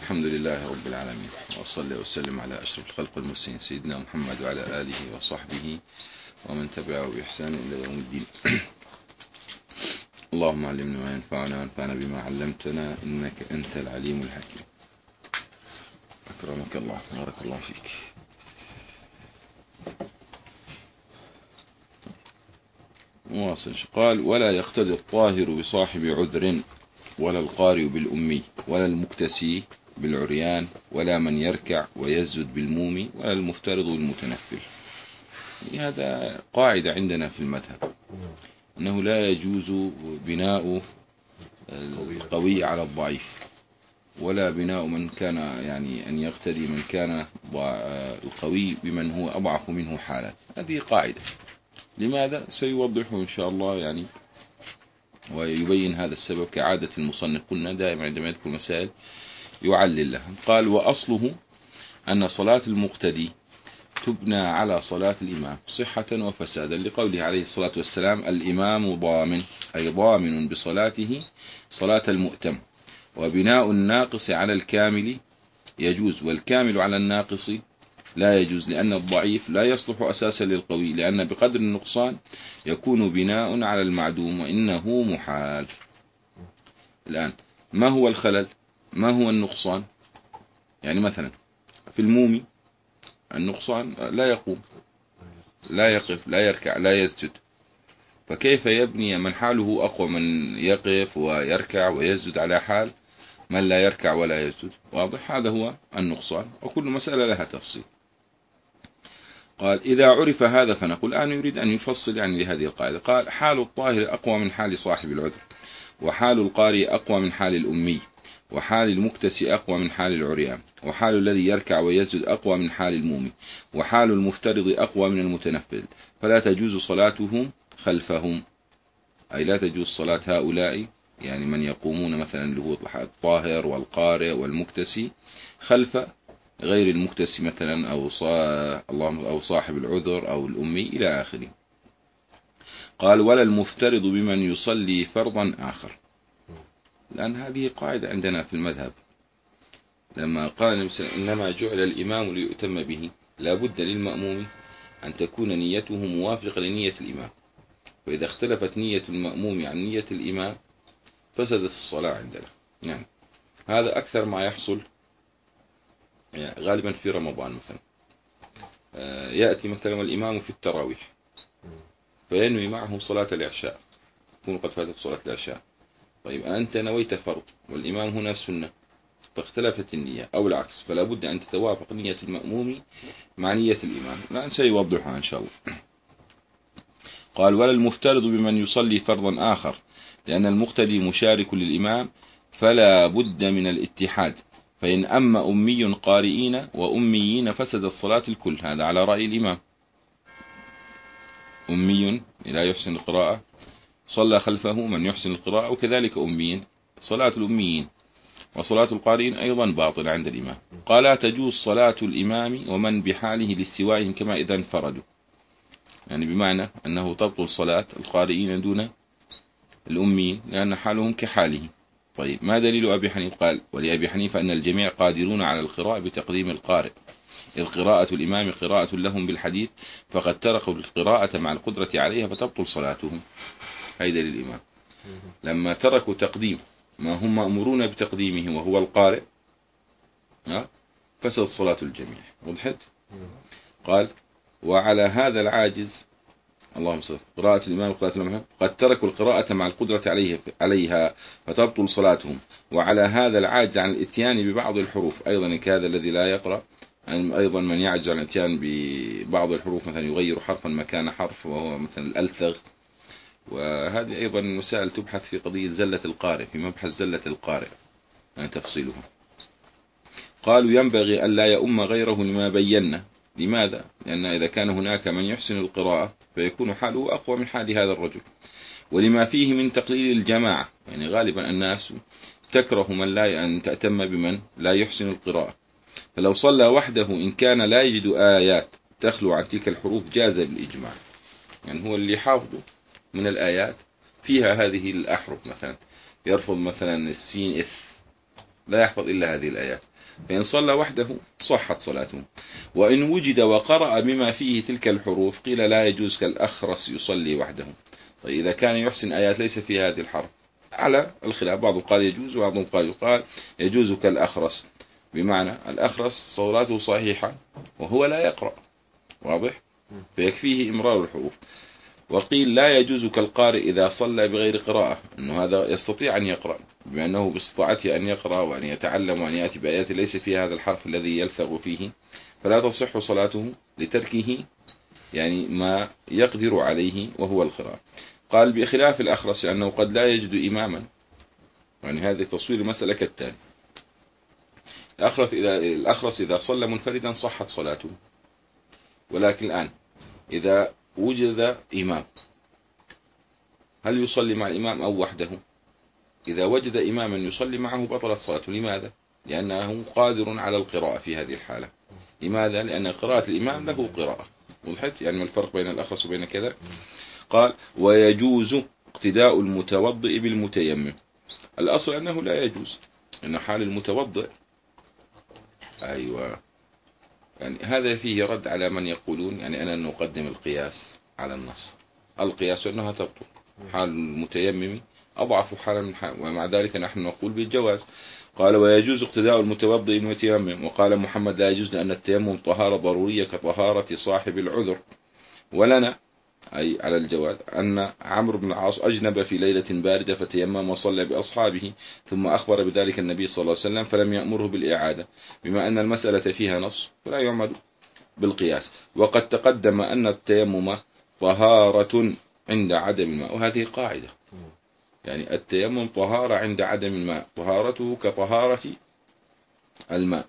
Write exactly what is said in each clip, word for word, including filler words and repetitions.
الحمد لله رب العالمين، وأصلي وسلم على أشرف الخلق المرسلين سيدنا محمد وعلى آله وصحبه ومن تبعه بإحسان إلى يوم الدين. اللهم علمنا ما ينفعنا وانفعنا بما علمتنا إنك أنت العليم الحكيم. أكرمك الله، بارك الله فيك. مواصل. قال: ولا يقتدي الطاهر بصاحب عذر، ولا القارئ بالأمي، ولا المكتسي بالعريان، ولا من يركع ويسجد بالمومي، ولا المفترض بالمتنفل. هذا قاعدة عندنا في المذهب، أنه لا يجوز بناء القوي على الضعيف، ولا بناء من كان يعني أن يقتدي من كان القوي بمن هو أضعف منه حالا. هذه قاعدة. لماذا؟ سيوضحه إن شاء الله يعني، ويبين هذا السبب كعادة المصنف. قلنا دائما عندما يذكر مسائل يعلل لها. قال: وأصله أن صلاة المقتدي تبنى على صلاة الإمام صحة وفسادا، لقوله عليه الصلاة والسلام: الإمام ضامن، أي ضامن بصلاته صلاة المؤتم. وبناء الناقص على الكامل يجوز، والكامل على الناقص لا يجوز، لأن الضعيف لا يصلح أساسا للقوي، لأن بقدر النقصان يكون بناء على المعدوم، وإنه محال. الآن ما هو الخلل؟ ما هو النقصان؟ يعني مثلا في المومي النقصان لا يقوم، لا يقف، لا يركع، لا يسجد، فكيف يبني من حاله أقوى من يقف ويركع ويسجد على حال من لا يركع ولا يسجد؟ واضح؟ هذا هو النقصان، وكل مسألة لها تفصيل. قال: إذا عرف هذا فنقول. الآن يريد أن يفصل يعني لهذه القاعدة. قال: حال الطاهر أقوى من حال صاحب العذر، وحال القارئ أقوى من حال الأمي، وحال المكتسي أقوى من حال العريان، وحال الذي يركع ويسجد أقوى من حال المومي، وحال المفترض أقوى من المتنفل، فلا تجوز صلاتهم خلفهم. أي لا تجوز صلاة هؤلاء، يعني من يقومون مثلا اللي هو الطاهر والقارئ والمكتسي، خلف غير المكتسي مثلا، أو اللهم أو صاحب العذر أو الأمي إلى آخره. قال: ولا المفترض بمن يصلي فرضا آخر. لأن هذه قاعدة عندنا في المذهب، لما قال: إنما جعل الإمام ليؤتم به، لا بد للمأموم أن تكون نيته موافقة لنية الإمام، وإذا اختلفت نية المأموم عن نية الإمام فسدت الصلاة عندنا. يعني هذا أكثر ما يحصل يعني غالبا في رمضان مثلا، يأتي مثلا والإمام في التراويح فينوي معه صلاة العشاء، يكون قد فاتت صلاة العشاء. طيب أنت نويت فرض والإمام هنا سنة، فاختلفت النية أو العكس، فلا بد أن تتوافق نية المأموم مع نية الإمام. الآن سيوضحها إن شاء الله. قال: ولا المفترض بمن يصلي فرضا آخر، لأن المقتدي مشارك للإمام، فلا بد من الاتحاد، فإن أما أمي قارئين وأميين فسد الصلاة الكل. هذا على رأي الإمام. أمي لا يحسن القراءة صلى خلفه من يحسن القراءة، وكذلك أميين، صلاة الأميين وصلاة القارئين أيضا باطل عند الإمام. قال: لا تجوز صلاة الإمام ومن بحاله لاستوائهم كما إذا انفردوا، يعني بمعنى أنه تبطل صلاة القارئين دون الأميين لأن حالهم كحاله. طيب ما دليل أبي حنيفة؟ قال: ولأبي حنيفة أن الجميع قادرون على القراءة بتقديم القارئ، إذ قراءة الإمام قراءة لهم بالحديث، فقد تركوا القراءة مع القدرة عليها فتبطل صلاتهم. هيدا للإمام. لما تركوا تقديم ما هم مأمورون بتقديمه وهو القارئ فسد صلاة الجميع. وضحت؟ قال: وعلى هذا العاجز اللهم صل قراءة الإمام قراءة الإمام قد تركوا القراءة مع القدرة عليه عليها فتبطل صلاتهم. وعلى هذا العاجز عن الاتيان ببعض الحروف أيضا كهذا الذي لا يقرأ، أيضا من يعجز عن الاتيان ببعض الحروف، مثلا يغير حرفا مكان حرف وهو مثلا الألثغ. وهذه أيضا مسائل تبحث في قضية زلة القارئ، في مبحث زلة القارئ يعني تفصيلها. قالوا: ينبغي أن لا يؤم غيره لما بينا. لماذا؟ لأن إذا كان هناك من يحسن القراءة فيكون حاله أقوى من حال هذا الرجل، ولما فيه من تقليل الجماعة، يعني غالبا الناس تكره من لا أن تأتم بمن لا يحسن القراءة، فلو صلى وحده إن كان لا يجد آيات تخلو عن تلك الحروف جاز بالإجماع. يعني هو اللي حافظه من الآيات فيها هذه الأحرف، مثلا يرفض مثلا السين إث، لا يحفظ إلا هذه الآيات، فإن صلى وحده صحت صلاته. وإن وجد وقرأ بما فيه تلك الحروف قيل لا يجوز كالأخرس يصلي وحده. طيب إذا كان يحسن آيات ليس فيها هذه الحرف على الخلاف، بعضهم قال يجوز وبعضهم قال يقال يجوز كالأخرس، بمعنى الأخرس صلاته صحيحة وهو لا يقرأ، واضح، فيكفيه إمرار الحروف. وقيل لا يجوز كالقارئ إذا صلى بغير قراءة، أنه هذا يستطيع أن يقرأ بما أنه باستطاعته أن يقرأ وأن يتعلم وأن يأتي بآيات ليس فيها هذا الحرف الذي يلثغ فيه، فلا تصح صلاته لتركه يعني ما يقدر عليه وهو القراءة. قال بخلاف الأخرس لأنه قد لا يجد إماما، يعني هذا تصوير المسألة كالتالي: الأخرس إذا, الأخرس إذا صلى منفردا صحت صلاته، ولكن الآن إذا وجد إمام هل يصلي مع الإمام أو وحده؟ إذا وجد إماما يصلي معه بطلت صلاته. لماذا؟ لأنه قادر على القراءة في هذه الحالة. لماذا؟ لأن قراءة الإمام له قراءة. وضحت يعني ما الفرق بين الأخرس وبين كذا؟ قال ويجوز اقتداء المتوضئ بالمتيمم. الأصل أنه لا يجوز، أن حال المتوضئ أيوة، يعني هذا فيه رد على من يقولون يعني أنا نقدم القياس على النص. القياس أنها تبطل، حال المتيمم أضعف حالا من حال، ومع ذلك نحن نقول بالجواز. قال ويجوز اقتداء المتوضئ بالمتيمم. وقال محمد لا يجوز لأن التيمم طهارة ضرورية كطهارة صاحب العذر. ولنا أي على الجواز أن عمرو بن العاص أجنب في ليلة باردة فتيمم وصلى بأصحابه، ثم أخبر بذلك النبي صلى الله عليه وسلم فلم يأمره بالإعادة. بما أن المسألة فيها نص فلا يعمل بالقياس. وقد تقدم أن التيمم طهارة عند عدم الماء، وهذه قاعدة، يعني التيمم طهارة عند عدم الماء، طهارته كطهارة الماء،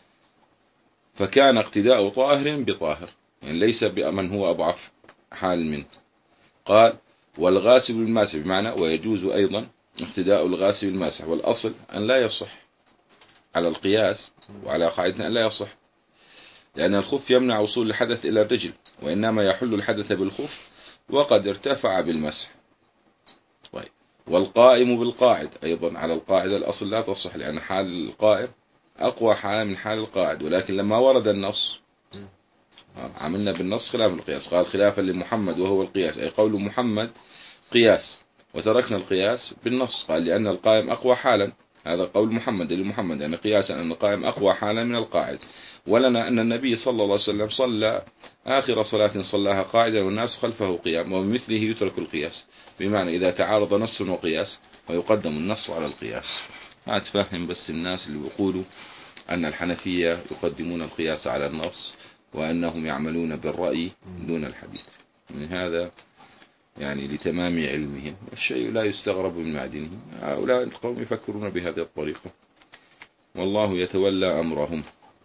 فكان اقتداء طاهر بطاهر، يعني ليس بمن هو أضعف حال منه. قال والغاسل بالماسح، بمعنى ويجوز أيضا اقتداء الغاسل بالماسح. والأصل أن لا يصح على القياس وعلى قاعدة أن لا يصح، لأن الخف يمنع وصول الحدث إلى الرجل، وإنما يحل الحدث بالخف وقد ارتفع بالمسح. طيب والقائم بالقاعد أيضا على القاعدة الأصل لا تصح، لأن حال القائم أقوى حال من حال القاعد. ولكن لما ورد النص عملنا بالنص خلاف القياس. قال خلافا لمحمد وهو القياس، أي قول محمد قياس، وتركنا القياس بالنص. قال لأن القائم أقوى حالا، هذا قول محمد لمحمد، يعني قياسا أن القائم أقوى حالا من القاعد. ولنا أن النبي صلى الله عليه وسلم صلى آخر صلاة صلاها قاعدا والناس خلفه قيام، وبمثله يترك القياس. بمعنى إذا تعارض نص وقياس ويقدم النص على القياس. ما تفهم بس الناس اللي بيقولوا أن الحنفية يقدمون القياس على النص وأنهم يعملون بالرأي دون الحديث، من هذا يعني لتمام علمهم، والشيء لا يستغرب من معدنه. هؤلاء القوم يفكرون بهذه الطريقة، والله يتولى أمرهم.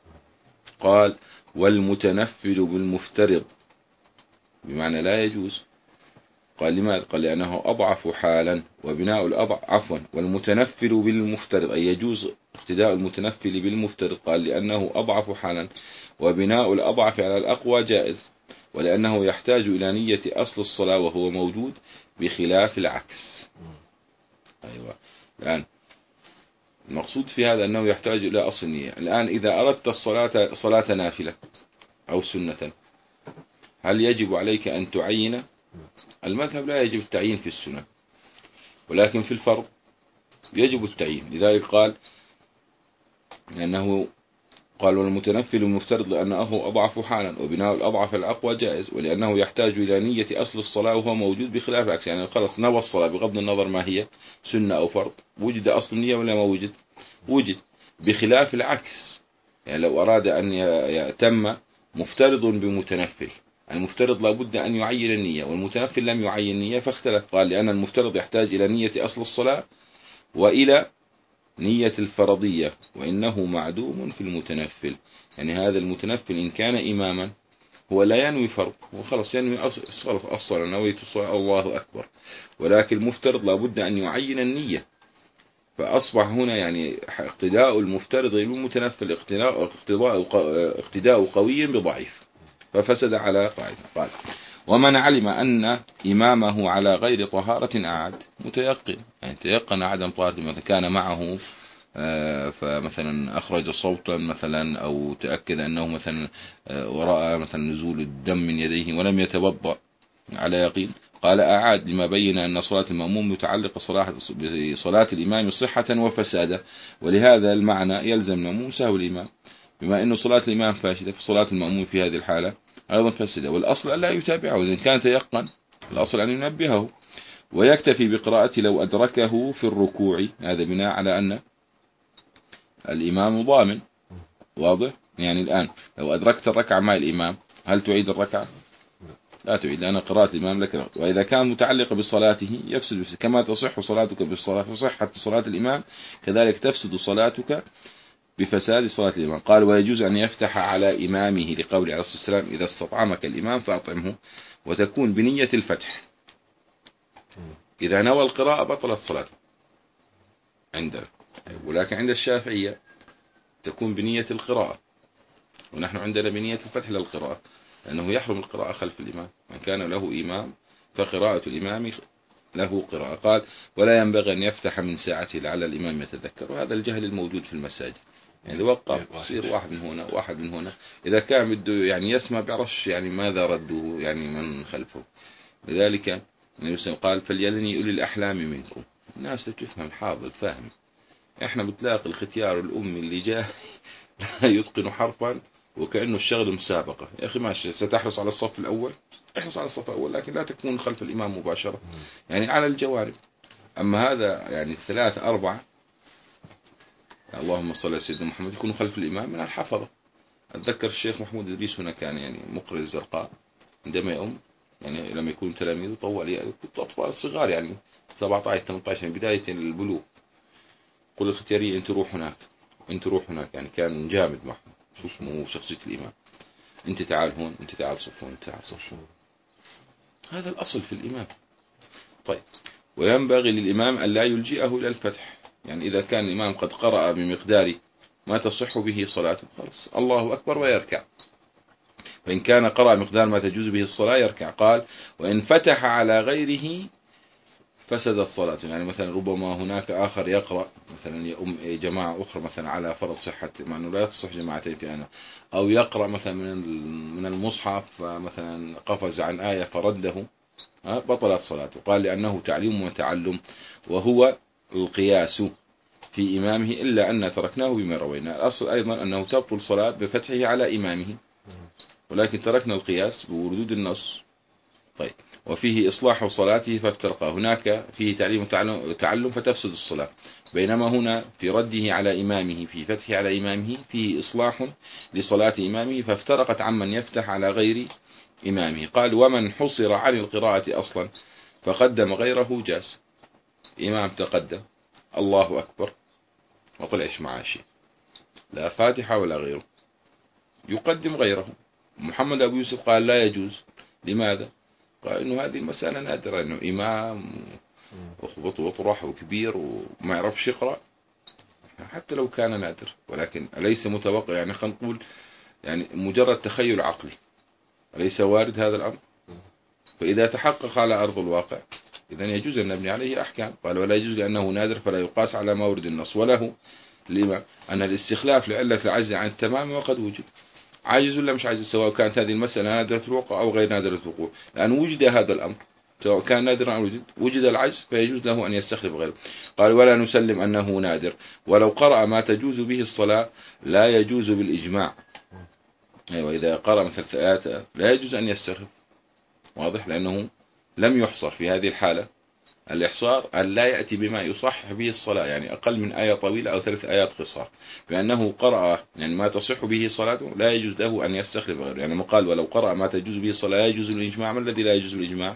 قال والمتنفل بالمفترض، بمعنى لا يجوز. قال لماذا؟ قال لأنه أضعف حالا، وبناء الأضعف عفوا والمتنفل بالمفترض أي يجوز اقتداء المتنفل بالمفترض. قال لأنه أضعف حالا، وبناء الأضعف على الأقوى جائز، ولأنه يحتاج إلى نية أصل الصلاة وهو موجود، بخلاف العكس. أيوة، الآن المقصود في هذا أنه يحتاج إلى أصل النية. الآن إذا أردت الصلاة صلاة نافلة أو سنة، هل يجب عليك أن تعين؟ المذهب لا يجب التعيين في السنة، ولكن في الفرض يجب التعيين. لذلك قال لأنه قال والمتنفل المفترض لأنه أضعف حالا، وبناء الأضعف الأقوى جائز، ولأنه يحتاج إلى نية أصل الصلاة وهو موجود، بخلاف العكس. يعني خلص نوى الصلاة بغض النظر ما هي سنة أو فرض، وجد أصل النية ولا ما وجد؟ وجد، بخلاف العكس. يعني لو أراد أن يتم مفترض بمتنفل، المفترض لابد أن يعين النية، والمتنفل لم يعين النية فاختلف. قال لأن المفترض يحتاج إلى نية أصل الصلاة وإلى نية الفرضية، وإنه معدوم في المتنفل. يعني هذا المتنفل إن كان إماما هو لا ينوي فرض، هو خلص ينوي أصلا نويت الصلاة الله أكبر، ولكن المفترض لابد أن يعين النية. فأصبح هنا يعني اقتداء المفترض بالمتنفل اقتداء اقتداء اقتداء قوي بضعيف، ففسد على قاعدة. قال ومن علم أن إمامه على غير طهارة أعاد، متيقن يعني تيقن عدم طهارة، مثلا كان معه فمثلا أخرج صوتا مثلا أو تأكد أنه مثلا ورأى مثلا نزول الدم من يديه ولم يتوضأ على يقين، قال أعاد لما بين أن صلاة المأموم متعلقة بصلاة الإمام صحة وفسادا، ولهذا المعنى يلزم المأموم سهو الإمام، بما أن صلاة الإمام فاسدة فصلاة المأموم في هذه الحالة أيضا فاسدة، والأصل أن لا يتابعه إذا كان تيقن، الأصل أن ينبهه، ويكتفي بقراءة لو أدركه في الركوع، هذا بناء على أن الإمام ضامن. واضح؟ يعني الآن لو أدركت الركعة مع الإمام هل تعيد الركعة؟ لا تعيد، لأن قراءة الإمام لك. وإذا كان متعلقة بصلاته يفسد، كما تصح صلاتك بالصلاة وصحة صلاة الإمام كذلك تفسد صلاتك بفساد صلاة الإمام. قال ويجوز أن يفتح على إمامه لقول عليه الصلاة والسلام إذا استطعمك الإمام فأطعمه، وتكون بنية الفتح، إذا نوى القراءة بطلت صلاته عندنا، ولكن عند الشافعية تكون بنية القراءة، ونحن عندنا بنية الفتح للقراءة، لأنه يحرم القراءة خلف الإمام، من كان له إمام فقراءة الإمام له قراءة. قال ولا ينبغي أن يفتح من ساعته لعل الإمام يتذكر، وهذا الجهل الموجود في المساجد، يعني وقف يصير واحد من هنا واحد من هنا، إذا كان بده يعني يسمع بيعرفش يعني ماذا رده يعني من خلفه. لذلك النبي قال فليذني أولي الأحلام منكم، الناس تفهم حاضر فاهم. احنا بتلاقي الختيار الأمي اللي جاي لا يتقن حرفا وكأنه الشغل مسابقة، يا أخي ماشي ستحرص على الصف الأول، احرص على الصف الأول لكن لا تكون خلف الإمام مباشرة، يعني على الجوانب. أما هذا يعني ثلاثة أربعة اللهم صل على سيدنا محمد يكونوا خلف الإمام من الحفظة. أتذكر الشيخ محمود إدريس هنا كان يعني مقرئ الزرقاء، عندما يؤم يعني لما يكون تلاميذ طول يعني كنت أطفال صغار يعني سبعة عشر ثمانية عشر من بداية البلوغ، قل الختيارية أنت روح هناك أنت روح هناك، يعني كان جامد معهم، شو اسمه شخصية الإمام، أنت تعال هون أنت تعال صف هون أنت تعال صف هون، هذا الأصل في الإمام. طيب وينبغي للإمام أن لا يلجئه إلى الفتح، يعني إذا كان الإمام قد قرأ بمقدار ما تصح به صلاته خلاص الله أكبر ويركع، فإن كان قرأ مقدار ما تجوز به الصلاة يركع. قال وإن فتح على غيره فسدت صلاته، يعني مثلا ربما هناك آخر يقرأ مثلا يؤم جماعة أخرى مثلا على فرض صحة مع أنه لا تصح جماعتين في أنا، أو يقرأ مثلا من من المصحف مثلا قفز عن آية فرده بطلت صلاته. قال لأنه تعليم وتعلم وهو القياس في إمامه، إلا أن تركناه بما روينا. الأصل أيضا أنه تبطل صلاة بفتحه على إمامه، ولكن تركنا القياس بوردود النص. طيب وفيه إصلاح صلاته فافترقا، هناك فيه تعليم وتعلم فتفسد الصلاة، بينما هنا في رده على إمامه في فتحه على إمامه فيه إصلاح لصلاة إمامه فافترقت عمن يفتح على غير إمامه. قال ومن حصر عن القراءة أصلا فقدم غيره جاز، إمام تقدم الله أكبر وطلعش معاه شيء لا فاتحة ولا غيره يقدم غيره. محمد أبو يوسف قال لا يجوز، لماذا؟ قال إنه هذه المسألة نادرة، إنه إمام وخبط وطرح وكبير وما يعرفش يقرأ حتى لو كان نادر، ولكن أليس متوقع يعني خلينا نقول يعني مجرد تخيل عقلي، أليس وارد هذا الأمر؟ فإذا تحقق على أرض الواقع إذن يجوز أن نبني عليه أحكام. قال ولا يجوز لأنه نادر فلا يقاس على ما ورد النص، وله لما أن الاستخلاف لعلة العجز عن التمام وقد وجد، عاجز ولا مش عاجز، سواء كانت هذه المسألة نادرة الوقوع أو غير نادرة الوقوع، لأن وجد هذا الأمر سواء كان نادرا أو وجد وجد العجز فيجوز له أن يستخلف غيره. قال ولا نسلم أنه نادر، ولو قرأ ما تجوز به الصلاة لا يجوز بالإجماع، وإذا قرأ مثل ثلاثة لا يجوز أن يستخلف، واضح، لأنه لم يحصر في هذه الحالة. الإحصار أن لا يأتي بما يصحح به الصلاة، يعني أقل من آية طويلة أو ثلاث آيات قصار، بأنه قرأ يعني ما تصح به صلاته لا يجوز له أن يستخلف غيره، يعني مقال ولو قرأ ما تجوز به الصلاة لا يجوز الإجماع. ما الذي لا يجوز الإجماع؟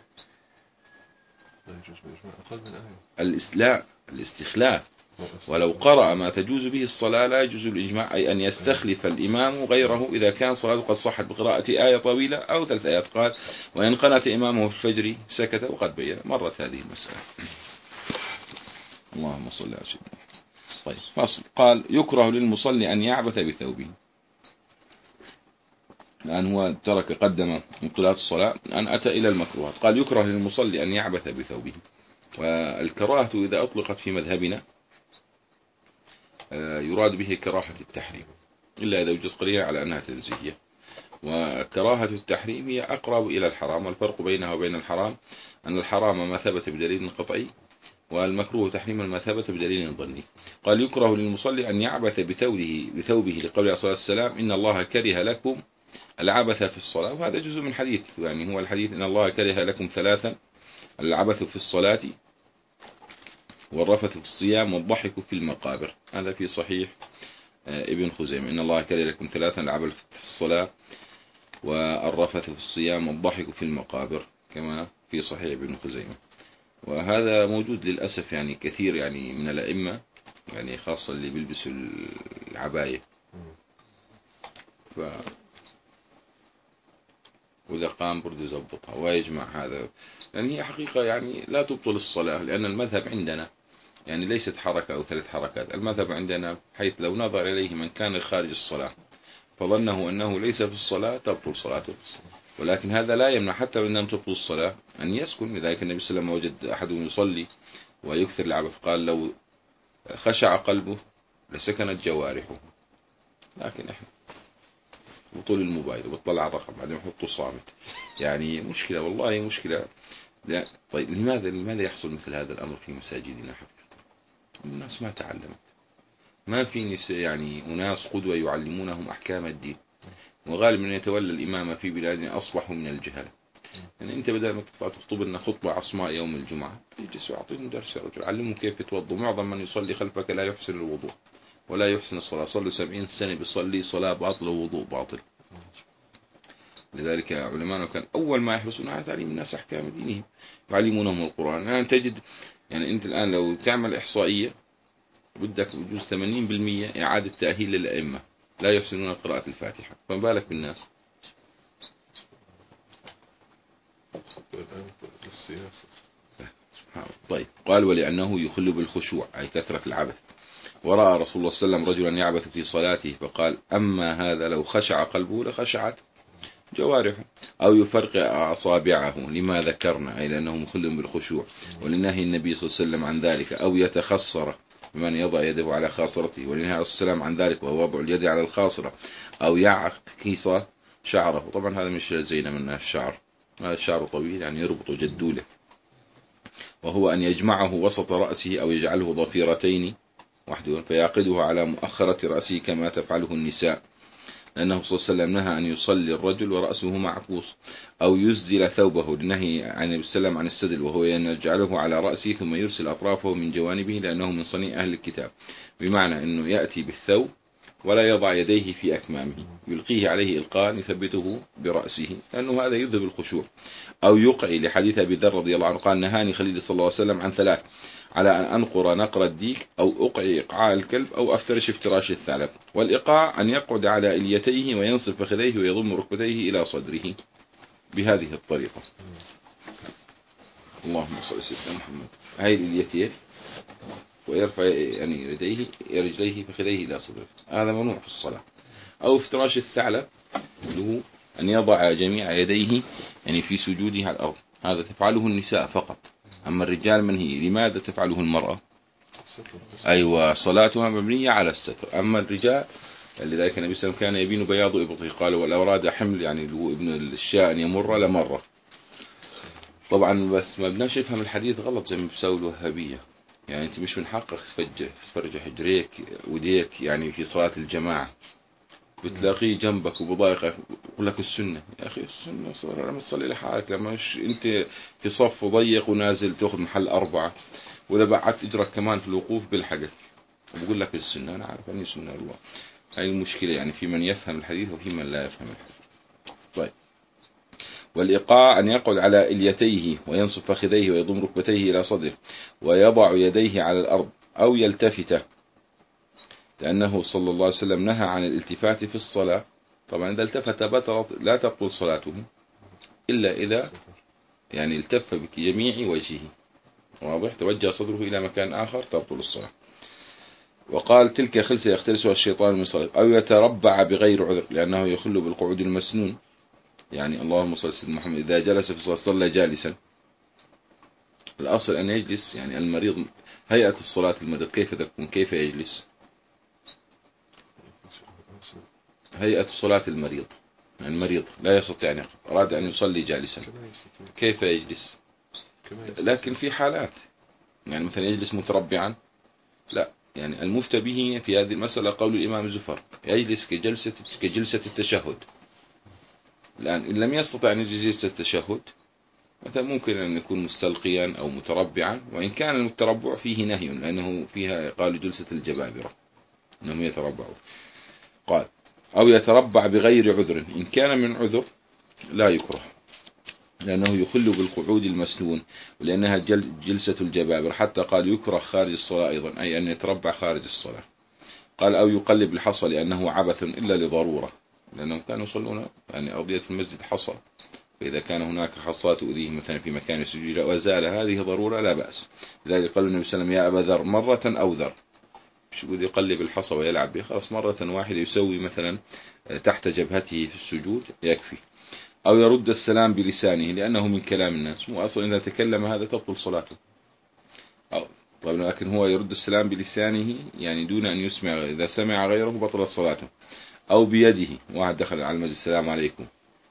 لا يجوز بالإجماع أقل من آية الإسلاء الاستخلاف، ولو قرأ ما تجوز به الصلاة لا يجوز الإجماع، أي أن يستخلف الإمام غيره إذا كان صلاته قد صحت بقراءة آية طويلة أو ثلاث آيات. قال وإن قنت إمامه في الفجر سكت، وقد بين مرت هذه المسألة. اللهم صل على سيدنا. طيب فصل. قال يكره للمصلي أن يعبث بثوبه، الآن هو ترك قدم مبطلات الصلاة أن أتى إلى المكروهات. قال يكره للمصلي أن يعبث بثوبه، والكراهة إذا أطلقت في مذهبنا يراد به كراهة التحريم إلا إذا وجد قرينة على أنها تنزيهية. وكراهة التحريم هي أقرب إلى الحرام، والفرق بينها وبين الحرام أن الحرام ما ثبت بدليل قطعي، والمكروه تحريما ما ثبت بدليل ظني. قال يكره للمصلي أن يعبث بثوبه بثوبه لقول عليه الصلاة والسلام إن الله كره لكم العبث في الصلاة، وهذا جزء من حديث، يعني هو الحديث إن الله كره لكم ثلاثا: العبث في الصلاة، والرفث في الصيام، والضحك في المقابر. هذا في صحيح ابن خزيمة، إن الله كره لكم ثلاثا: العبث في الصلاة، والرفث في الصيام، والضحك في المقابر، كما في صحيح ابن خزيمة. وهذا موجود للأسف يعني كثير يعني من الأئمة، يعني خاصة اللي بيلبسوا العباية. ف وإذا قام برضو يزبطها ويجمع هذا، يعني هي حقيقة يعني لا تبطل الصلاة، لأن المذهب عندنا يعني ليست حركة أو ثلاث حركات. المذهب عندنا حيث لو نظر إليه من كان خارج الصلاة فظنه أنه ليس في الصلاة تبطل صلاته، ولكن هذا لا يمنع حتى لو لم تبطل الصلاة أن يسكن. لذلك النبي صلى الله عليه وسلم وجد أحدهم يصلي ويكثر العبث قال لو خشع قلبه لسكنت جوارحه. لكن احنا بطول الموبايل وبطلع على الرقم بعدين يحطه صامت، يعني مشكلة والله مشكلة. لا طيب لماذا لماذا يحصل مثل هذا الأمر في مساجدنا؟ حقيقة الناس ما تعلمت، ما في يعني أناس قدوة يعلمونهم أحكام الدين، وغالب من يتولى الإمامة في بلادنا أصبحوا من الجهل. يعني أنت بدل ما تطلع تخطب لنا خطبة عصماء يوم الجمعة يجلس يعطيهم درس، علمهم كيف يتوضوا. معظم من يصلي خلفك لا يحسن الوضوء ولا يحسن الصلاة، صلوا سبعين سنة بيصلي صلاة باطلة ووضوء باطل. لذلك علماء كان أول ما يحرصون على تعليم الناس أحكام دينهم، يعلمونهم القرآن. يعني تجد يعني أنت الآن لو تعمل إحصائية بدك بجوز ثمانين بالمئة إعادة تأهيل للأئمة لا يحسنون قراءة الفاتحة، فما بالك بالناس. السياسة. طيب قال ولأنه يخل بالخشوع أي كثرة العبث. ورأى رسول الله صلى الله عليه وسلم رجلا يعبث في صلاته فقال أما هذا لو خشع قلبه لخشعت جوارحه، أو يفرقع أصابعه لما ذكرنا أي لأنه مخل بالخشوع، ولنهي النبي صلى الله عليه وسلم عن ذلك، أو يتخصر بمن يضع يده على خاصرته، ولنهي عليه السلام عن ذلك وهو وضع اليد على الخاصرة، أو يعكس شعره. طبعا هذا مش زينا من الشعر، هذا الشعر طويل يعني يربط جدوله، وهو أن يجمعه وسط رأسه أو يجعله ضفيرتين وحده فيعقده على مؤخرة رأسه كما تفعله النساء، لأنه صلى الله عليه وسلم نهى أن يصلي الرجل ورأسه معكوس، أو يسدل ثوبه لنهي عن النبي صلى الله عليه وسلم عن السدل، وهو أن يجعله على رأسه ثم يرسل أطرافه من جوانبه لأنه من صنيع أهل الكتاب، بمعنى أنه يأتي بالثوب ولا يضع يديه في أكمامه، يلقيه عليه إلقاء يثبته برأسه لأنه هذا يذهب الخشوع. أو يقعي لحديث أبي ذر رضي الله عنه قال نهاني خليل صلى الله عليه وسلم عن ثلاث: على أن أنقر نقر الديك، أو أقعي إقعاء الكلب، أو أفترش افتراش الثعلب. والإقاع أن يقعد على إليتيه وينصب فخذيه ويضم ركبتيه إلى صدره بهذه الطريقة. اللهم صل على سيدنا محمد. هاي الإليتين ويرفع يعني يديه رجليه فخذيه إلى صدره، هذا ممنوع في الصلاة. أو افتراش الثعلب اللي هو أن يضع جميع يديه يعني في سجوده على الأرض، هذا تفعله النساء فقط. أما الرجال منهي. لماذا تفعله المرأة؟ أيوة صلاتها مبنية على الستر. أما الرجال لذلك النبي صلى الله عليه وسلم كان يبين بياض إبطه، قال ولو أراد حمل يعني ابن الشاء أن يمر لمرة. طبعا بس ما بدناش نفهم الحديث غلط زي ما بيساوي الوهابية، يعني أنت مش من حقك تفجر تفرج حجريك وديك يعني في صلاة الجماعة، بتلاقيه جنبك وبضايقك يقول لك السنة. يا أخي السنة صار لما تصلي لحالك، لما مش أنت في صف ضيق ونازل تأخذ محل أربعة، وإذا بعدت إجرك كمان في الوقوف بالحدث وبقول لك السنة. أنا عارف أني سنة الله. هاي المشكلة يعني في من يفهم الحديث وفي من لا يفهم الحديث. طيب والإيقاع أن يقعد على إليتيه وينصب فخذيه ويضم ركبتيه إلى صدره ويضع يديه على الأرض، أو يلتفت، لأنه صلى الله عليه وسلم نهى عن الالتفات في الصلاة. طبعا إذا التفت بطلت لا تبطل صلاته إلا إذا يعني التف بجميع وجهه، واضح، توجه صدره إلى مكان آخر تبطل الصلاة. وقال تلك خلسة يختلسها الشيطان من صلاة، أو يتربع بغير عذر لأنه يخل بالقعود المسنون، يعني اللهم صل على سيدنا محمد إذا جلس في الصلاة صلى جالسا. الأصل أن يجلس، يعني المريض هيئة الصلاة المريض كيف تكون، كيف يجلس؟ أحسن. هيئة صلاة المريض، المريض لا يستطيع أن يقف، أراد أن يصلي جالسا، كما يستطيع. كيف يجلس؟ كما يستطيع. لكن في حالات يعني مثلا يجلس متربعا، لا، يعني المفتى به في هذه المسألة قول الإمام زفر يجلس كجلسة كجلسة التشهد. الآن إن لم يستطع أن يجلس جلسة التشهد مثلا ممكن أن يكون مستلقيا أو متربعا، وإن كان المتربع فيه نهي لأنه فيها قالوا جلسة الجبابرة أنهم يتربعوا. قال أو يتربع بغير عذر، إن كان من عذر لا يكره لأنه يخل بالقعود المسنون، ولأنها جلسة الجبابرة، حتى قال يكره خارج الصلاة أيضا، أي أن يتربع خارج الصلاة. قال أو يقلب الحصى لأنه عبث إلا لضرورة، لأنهم كانوا يصلون يعني أرضية المسجد حصى، فإذا كان هناك حصى تؤذيه مثلا في مكان السجود وزال هذه ضرورة لا بأس. لذلك قال النبي صلى الله عليه وسلم يا أبا ذر مرة أو ذر، مش يقول يقلب الحصى ويلعب به، خلاص مرة واحدة يسوي مثلا تحت جبهته في السجود يكفي. أو يرد السلام بلسانه لأنه من كلام الناس، مو أصلا إذا تكلم هذا تبطل صلاته. أو طيب لكن هو يرد السلام بلسانه يعني دون أن يسمع، إذا سمع غيره بطل صلاته. أو بيده، واحد دخل على المسجد السلام عليكم.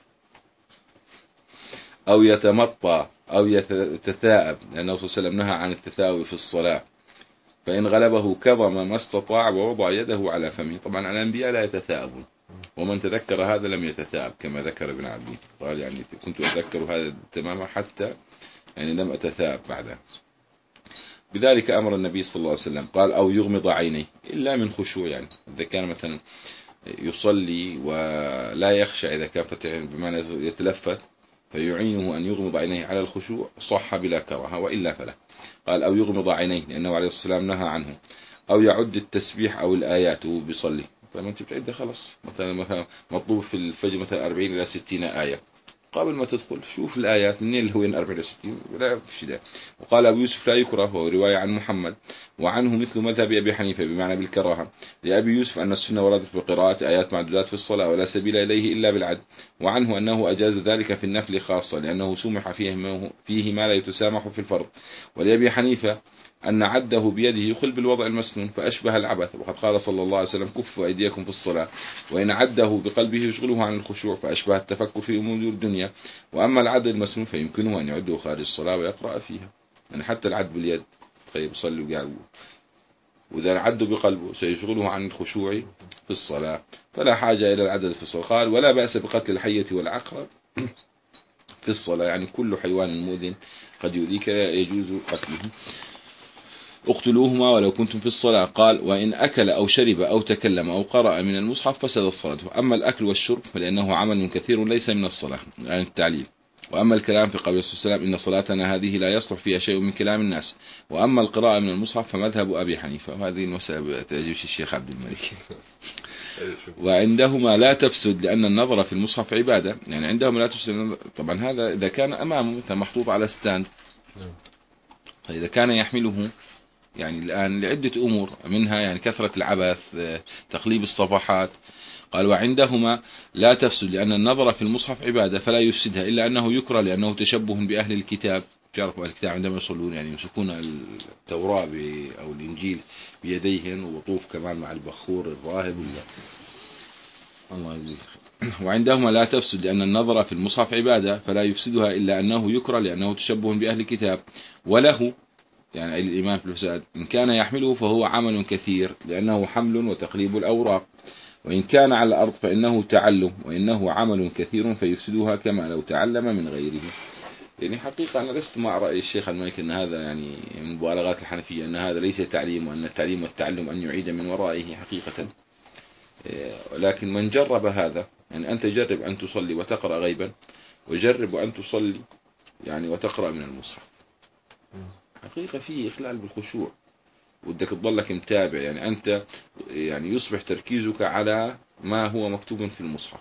أو يتمطى أو يتثاءب، لأنه صلى الله عليه وسلم نهى عن التثاؤب في الصلاة، فإن غلبه كظم ما استطاع ووضع يده على فمه. طبعا الأنبياء لا يتثاءبون، ومن تذكر هذا لم يتثاءب كما ذكر ابن عبدين، قال يعني كنت أتذكر هذا تماما حتى يعني لم أتثاءب بعدها. بذلك أمر النبي صلى الله عليه وسلم. قال أو يغمض عينيه إلا من خشوع، يعني إذا كان مثلا يصلي ولا يخشى، إذا كان فتح بمعنى يتلفت فيعينه أن يغمض عينيه على الخشوع صح بلا كراهة، وإلا فلا. قال أو يغمض عينيه لأنه عليه الصلاة والسلام نهى عنه. أو يعد التسبيح أو الآيات وهو بيصلي، طيب أنت بتعد خلاص، مثلا مثلا مطلوب في الفجر مثلا أربعين إلى ستين آية، قبل ما تدخل شوف الآيات منين اللي هو أربعين إلى ستين ولا في ده. وقال أبو يوسف لا يكره، وهو رواية عن محمد، وعنه مثل مذهب أبي حنيفة بمعنى بالكراهة، لأبي يوسف أن السنة وردت بقراءة آيات معدودات في الصلاة ولا سبيل إليه إلا بالعد، وعنه أنه أجاز ذلك في النفل خاصة لأنه سمح فيه فيه ما لا يتسامح في الفرض. ولأبي حنيفة أن عده بيده يخل بالوضع المسنون فأشبه العبث، وقد قال صلى الله عليه وسلم كفوا أيديكم في الصلاة. وإن عده بقلبه يشغله عن الخشوع فأشبه التفكر في أمور الدنيا. وأما العد المسنون فيمكنه أن يعده خارج الصلاة ويقرأ فيها، يعني حتى العد باليد طيب صلي وقاعد، وإذا عد بقلبه سيشغله عن الخشوع في الصلاة، فلا حاجة إلى العدد في الصلاة. قال ولا بأس بقتل الحية والعقرب في الصلاة، يعني كل حيوان مؤذن قد يؤذيك يجوز قتله، اقتلوهما ولو كنتم في الصلاة. قال وإن أكل أو شرب أو تكلم أو قرأ من المصحف فسد الصلاة. أما الأكل والشرب فلأنه عمل كثير ليس من الصلاة يعني التعليل. وأما الكلام في قول السلام إن صلاتنا هذه لا يصلح فيها شيء من كلام الناس. وأما القراءة من المصحف فمذهب أبي حنيفة، وهذه المسألة تعجبش الشيخ عبد الملك. وعندهما لا تفسد لأن النظر في المصحف عبادة، يعني عندهم لا تفسد. طبعا هذا إذا كان أمامه محطوط على ستاند، فإذا كان يحمله يعني الآن لعدة أمور منها يعني كثرة العبث تقليب الصفحات. قال وعندهما لا تفسد لأن النظر في المصحف عبادة فلا يفسدها، إلا أنه يكره لأنه تشبه بأهل الكتاب. تعرفوا أهل الكتاب عندما يصلون يعني يمسكون التوراة أو الإنجيل بيديهم، ووطوف كمان مع البخور الراهب الله يجزيك. وعندهما لا تفسد لأن النظر في المصحف عبادة فلا يفسدها، إلا أنه يكره لأنه تشبه بأهل الكتاب. وله يعني الإيمان في الفساد إن كان يحمله فهو عمل كثير لأنه حمل وتقليب الأوراق، وإن كان على الأرض فإنه تعلم وإنه عمل كثير فيفسدها كما لو تعلم من غيره. يعني حقيقة أنا لست مع رأي الشيخ المالكي أن هذا يعني من مبالغات الحنفية أن هذا ليس تعليم، وأن التعليم والتعلم أن يعيد من ورائه حقيقة. لكن من جرب هذا، يعني أنت جرب أن تصلي وتقرأ غيبا، وجرب أن تصلي يعني وتقرأ من المصحف، حقيقة فيه إخلال بالخشوع، ودك تضلك متابع، يعني أنت يعني يصبح تركيزك على ما هو مكتوب في المصحف،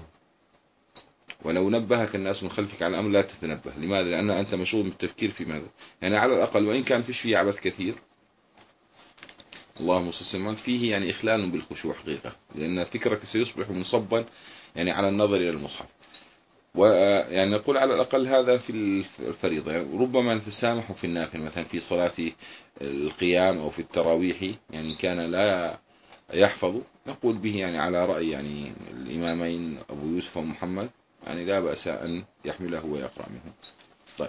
ولو نبهك الناس من خلفك على الأمر لا تتنبه. لماذا؟ لأن أنت مشغول بالتفكير في ماذا، يعني على الأقل وإن كان فيش فيه عبث كثير اللهم صل وسلم فيه يعني إخلال بالخشوع حقيقة، لأن فكرك سيصبح منصبا يعني على النظر إلى المصحف. ويعني نقول على الأقل هذا في الفريضة، يعني ربما نتسامح في النافل مثلا في صلاة القيام أو في التراويح، يعني كان لا يحفظ نقول به يعني على رأي يعني الإمامين أبو يوسف ومحمد، يعني لا بأس أن يحمله ويقرأ منه. طيب.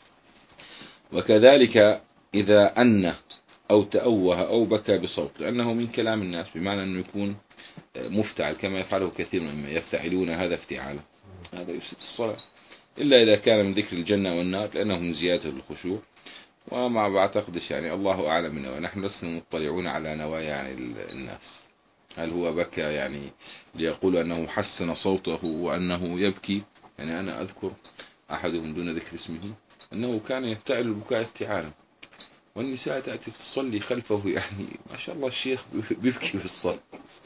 وكذلك إذا أن أو تأوه أو بكى بصوت، لأنه من كلام الناس، بمعنى أنه يكون مفتعل كما يفعله كثير مما يفتعلون هذا افتعالا، هذا يفسد الصلاة، إلا إذا كان من ذكر الجنة والنار لأنه من زيادة الخشوع. وما بعتقدش يعني الله أعلم منه، ونحن لسنا مطلعون على نوايا يعني الناس، هل هو بكى يعني ليقول أنه حسن صوته وأنه يبكي. يعني أنا أذكر أحدهم دون ذكر اسمه أنه كان يفتعل البكاء افتعالا، والنساء تأتي تصلي خلفه، يعني ما شاء الله الشيخ بيبكي في الصلاة،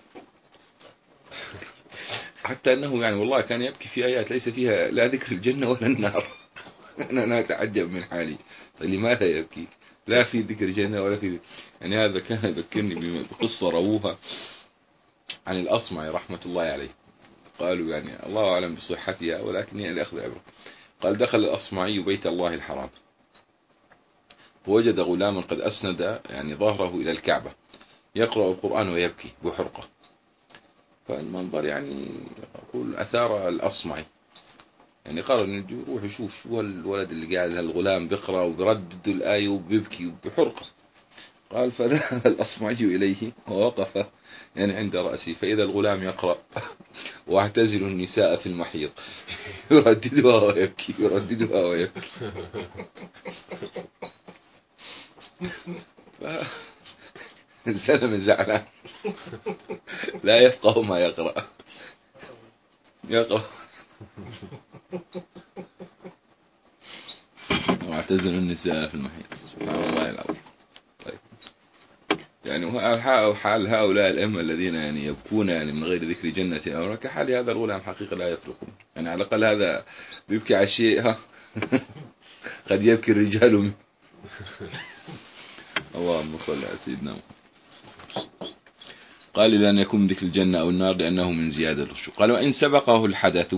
حتى أنه يعني والله كان يبكي في آيات ليس فيها لا ذكر الجنة ولا النار. أنا أتعجب من حالي، لماذا يبكي؟ لا في ذكر الجنة ولا في، يعني هذا كان يذكرني بقصة رووها عن الأصمعي رحمة الله عليه، قالوا يعني الله أعلم بصحتها ولكن يعني أخذ عبره. قال دخل الأصمعي بيت الله الحرام، ووجد غلاما قد أسند يعني ظهره إلى الكعبة يقرأ القرآن ويبكي بحرقة. فالمنظر يعني أقول أثار الأصمعي، يعني قرر أن يروح يشوف شو الولد اللي قاعد هالغلام بيقرأ وبردد الآية وبيبكي بحرقة. قال فذهب الأصمعي إليه ووقف يعني عند رأسي، فإذا الغلام يقرأ واعتزل النساء في المحيط، يرددها ويبكي يرددها ويبكي. الزلمة زعلان لا يفقه ما يقرأ، يقرأ واعتزل النساء في المحيط، سبحان الله العظيم. طيب. يعني حال هؤلاء الأئمة الذين يعني يبكون يعني من غير ذكر جنة أو كحال هذا الغلام حقيقة لا يفرقون، يعني على الأقل هذا بيبكي على شيء قد يبكي الرجال منه. اللهم صل على سيدنا. قال إذا أن يكون ذكر الجنة أو النار لأنه من زيادة الخشوع. قال وإن سبقه الحدث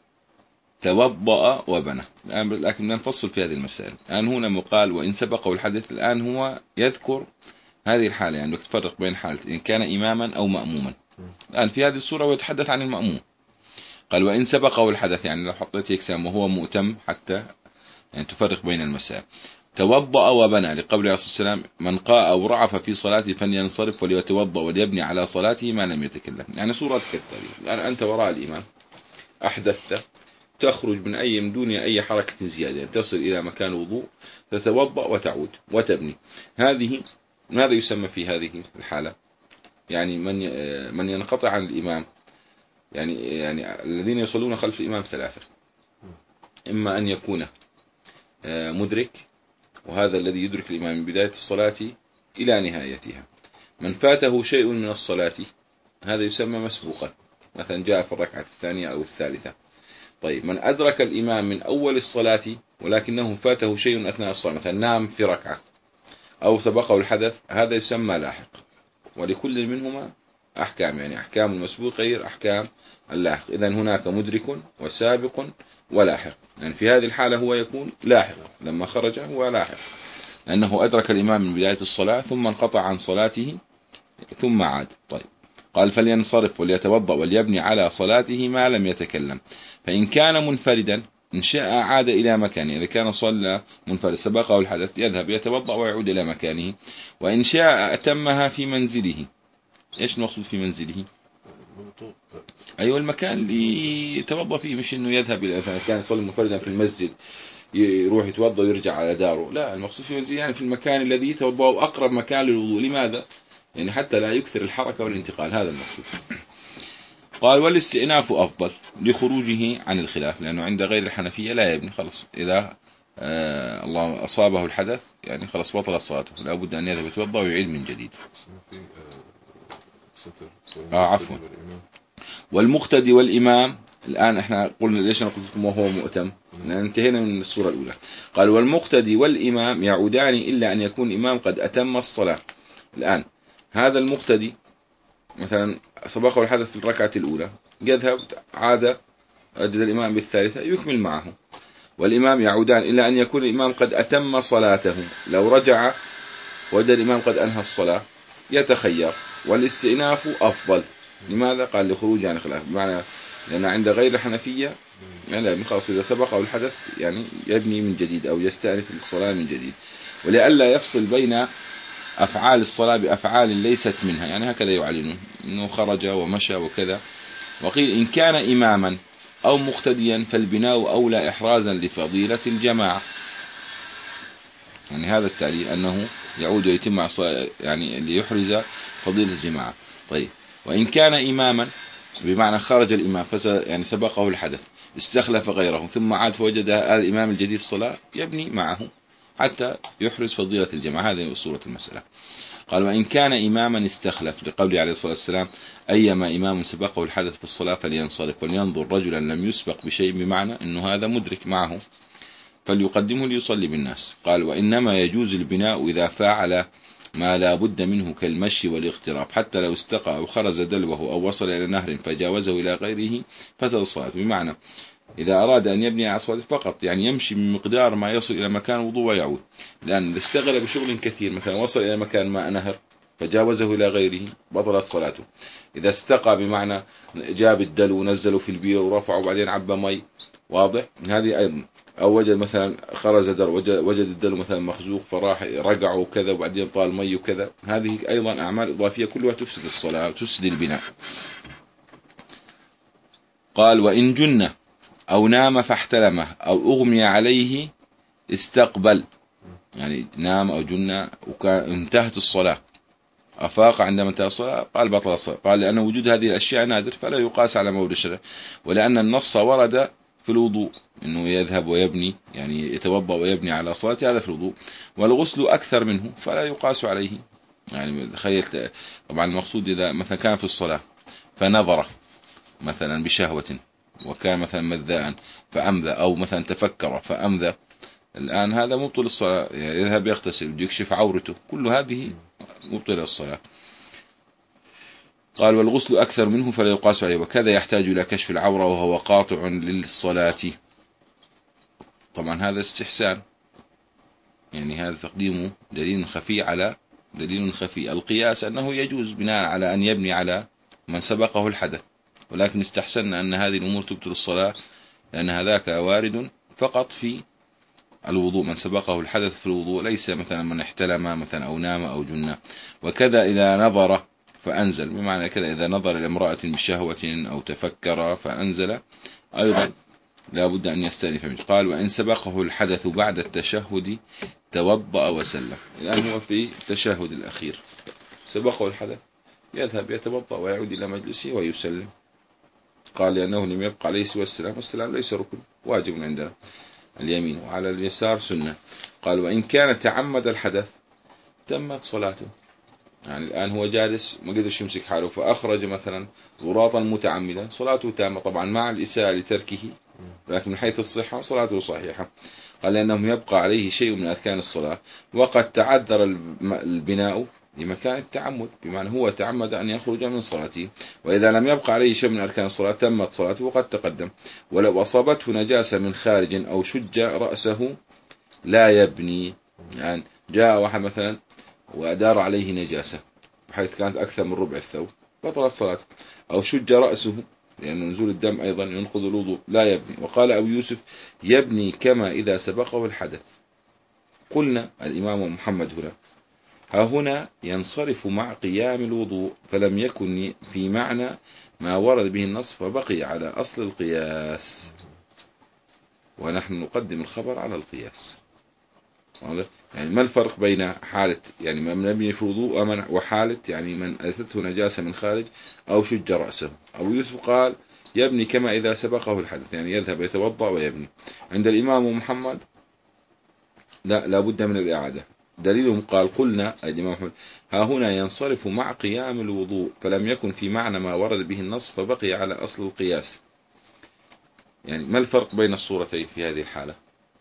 توضأ وبنى. لكن نفصل في هذه المسائل الآن. هنا مقال وإن سبقه الحدث، الآن هو يذكر هذه الحالة، يعني تفرق بين حالة إن كان إماما أو مأموما. الآن في هذه الصورة ويتحدث عن المأموم. قال وإن سبقه الحدث، يعني لو حطيت يكسام وهو مؤتم حتى يعني تفرق بين المسائل. توضأ وبنى لقول عليه الصلاة والسلام من قاء أو رعف في صلاته فلينصرف وليتوضأ وليبني على صلاته ما لم يتكلم. يعني صورة كالتالي، يعني أنت وراء الإمام أحدثت، تخرج من أي من دون أي حركة زيادة، يعني تصل إلى مكان وضوء تتوضأ وتعود وتبني. هذه ماذا يسمى في هذه الحالة؟ يعني من من ينقطع عن الإمام، يعني يعني الذين يصلون خلف الإمام ثلاثة، إما أن يكون مدرك، وهذا الذي يدرك الإمام من بداية الصلاة إلى نهايتها. من فاته شيء من الصلاة هذا يسمى مسبوقا، مثلا جاء في الركعة الثانية أو الثالثة. طيب من أدرك الإمام من أول الصلاة ولكنه فاته شيء أثناء الصلاة، مثلا نام في ركعة أو سبقه الحدث، هذا يسمى لاحق. ولكل منهما أحكام، يعني أحكام المسبوق غير أحكام اللاحق. إذن هناك مدرك وسابق ولاحق، يعني في هذه الحالة هو يكون لاحق، لما خرج هو لاحق لأنه أدرك الإمام من بداية الصلاة ثم انقطع عن صلاته ثم عاد. طيب قال فلينصرف وليتوضأ وليبني على صلاته ما لم يتكلم. فإن كان منفردا إن شاء عاد إلى مكانه، إذا كان صلى منفرد سبقه الحدث يذهب يتوضأ ويعود إلى مكانه. وإن شاء أتمها في منزله. إيش نقصد في منزله؟ أيوة المكان اللي يتوضأ فيه، مش إنه يذهب إلى، كان يصلي منفردا في المسجد يروح يتوضأ ويرجع على داره، لا، المقصود في منزله يعني في المكان الذي يتوضأ أقرب مكان للوضوء. لماذا؟ يعني حتى لا يكثر الحركة والانتقال، هذا المقصود. قال والاستئناف أفضل لخروجه عن الخلاف، لأنه عند غير الحنفية لا يبني، خلص إذا آه الله أصابه الحدث يعني خلص بطل صلاته، لا بد أن يذهب يتوضأ ويعيد من جديد. آه عفوا. والمقتدي والإمام، الآن احنا قلنا ليش نقول لكم وهو مؤتم، لأن انتهينا من الصورة الأولى. قال والمقتدي والإمام يعودان إلا أن يكون الإمام قد أتم الصلاة. الآن هذا المقتدي مثلا سبقه الحدث في الركعة الأولى، يذهب عاد أجد الإمام بالثالثة يكمل معه. والإمام يعودان إلا أن يكون الإمام قد أتم صلاته، لو رجع وجد الإمام قد أنهى الصلاة يتخير، والاستئناف أفضل. لماذا؟ قال لخروج عن خلاف، بمعنى لأن عند غير الحنفية يعني خلاص إذا سبق أو الحدث يعني يبني من جديد أو يستأنف الصلاة من جديد، ولئلا يفصل بين أفعال الصلاة بأفعال ليست منها، يعني هكذا يعلنون إنه خرج ومشى وكذا. وقيل إن كان إماما أو مقتديا فالبناء أولى إحرازا لفضيلة الجماعة، يعني هذا التعليل أنه يعود ويتم يعني ليحرز فضيلة الجماعة. طيب وإن كان إماما بمعنى خرج الإمام يعني سبقه الحدث استخلف غيره ثم عاد فوجد الإمام الجديد في الصلاة يبني معه حتى يحرز فضيلة الجماعة. هذه صورة المسألة. قال وإن كان إماما استخلف، لقوله عليه الصلاة والسلام أيما إمام سبقه الحدث في الصلاة فلينصرف ولينظر رجلا لم يسبق بشيء، بمعنى أنه هذا مدرك معه فليقدمه ليصلي بالناس. قال وإنما يجوز البناء إذا فعل ما لا بد منه كالمشي والاغتراب، حتى لو استقى أو خرز دلوه أو وصل إلى نهر فجاوزه إلى غيره فسد الصلاة. بمعنى إذا أراد أن يبني على الصلاة فقط يعني يمشي من مقدار ما يصل إلى مكان وضوء ويعود، لأن اشتغل بشغل كثير مثلا وصل إلى مكان ماء نهر فجاوزه إلى غيره بطلت صلاته. إذا استقى بمعنى جاب الدلو ونزله في البير ورفعه وبعدين عبى مي، واضح؟ هذه أيضا. أو وجد مثلا خرج در وجد الدلو مثلا مخزوق فراح رقعه وكذا وبعدين طال مي وكذا، هذه أيضا أعمال إضافية كلها تفسد الصلاة وتفسد البناء. قال وإن جن أو نام فاحتلمه أو أغمي عليه استقبل، يعني نام أو جن وانتهت الصلاة أفاق عندما انتهى الصلاة قال بطل الصلاة. قال لأن وجود هذه الأشياء نادر فلا يقاس على مورد الشرع، ولأن النص ورد في الوضوء إنه يذهب ويبني يعني يتوضأ ويبني على صلاته، هذا في الوضوء، والغسل أكثر منه فلا يقاس عليه. يعني تخيل طبعا المقصود إذا مثلا كان في الصلاة فنظر مثلا بشهوة وكان مثلا مذاء فأمذى، أو مثلا تفكر فأمذى، الآن هذا مبطل الصلاة، يعني يذهب يغتسل يكشف عورته، كل هذه مبطل الصلاة. قال والغسل أكثر منه فلا يقاس عليه، وكذا يحتاج إلى كشف العورة وهو قاطع للصلاة. طبعا هذا استحسان، يعني هذا تقديمه دليل خفي على دليل خفي. القياس أنه يجوز بناء على أن يبني على من سبقه الحدث، ولكن استحسن أن هذه الأمور تبطل الصلاة، لأن هذاك وارد فقط في الوضوء، من سبقه الحدث في الوضوء، ليس مثلا من احتلم مثلا أو نام أو جن. وكذا إذا نظر فأنزل، بمعنى كذا إذا نظر إلى امرأة بشهوة أو تفكر فأنزل أيضا لا بد أن يستأنف منه. قال وإن سبقه الحدث بعد التشهد توضأ وسلم. الآن هو في التشهد الأخير سبقه الحدث يذهب يتوضأ ويعود إلى مجلسه ويسلم. قال لأنه لم يبقى عليه سوى السلام، والسلام ليس ركن واجب عندنا، اليمين وعلى اليسار سنة. قال وإن كان تعمد الحدث تمت صلاته، يعني الآن هو جالس ما قدرش يمسك حاله فأخرج مثلا غراطا متعمدا، صلاته تامة طبعا مع الإساءة لتركه، لكن من حيث الصحة صلاته صحيحة. قال لأنه يبقى عليه شيء من أركان الصلاة، وقد تعذر البناء لمكان التعمد، بمعنى هو تعمد أن يخرج من صلاته، وإذا لم يبقى عليه شيء من أركان الصلاة تمت صلاته وقد تقدم. ولو أصابته نجاسة من خارج أو شج رأسه لا يبني، يعني جاء واحد مثلا وأدار عليه نجاسة بحيث كانت أكثر من ربع الثوب بطلت صلاته، أو شج رأسه لأن نزول الدم أيضا ينقض الوضوء لا يبني. وقال أبو يوسف يبني كما إذا سبقه الحدث. قلنا الإمام محمد هنا ها هنا ينصرف مع قيام الوضوء، فلم يكن في معنى ما ورد به النص فبقي على أصل القياس، ونحن نقدم الخبر على القياس. يعني ما الفرق بين حالة يعني من يبني في الوضوء وحالة يعني من أتته نجاسة من خارج أو شج رأسه؟ أبو يوسف قال يبني كما إذا سبقه الحدث، يعني يذهب يتوضأ ويبني. عند الإمام محمد لا لا بد من الإعادة. دليلهم قال قلنا الإمام محمد ها هنا ينصرف مع قيام الوضوء، فلم يكن في معنى ما ورد به النص فبقي على أصل القياس. يعني ما الفرق بين الصورتين في هذه الحالة؟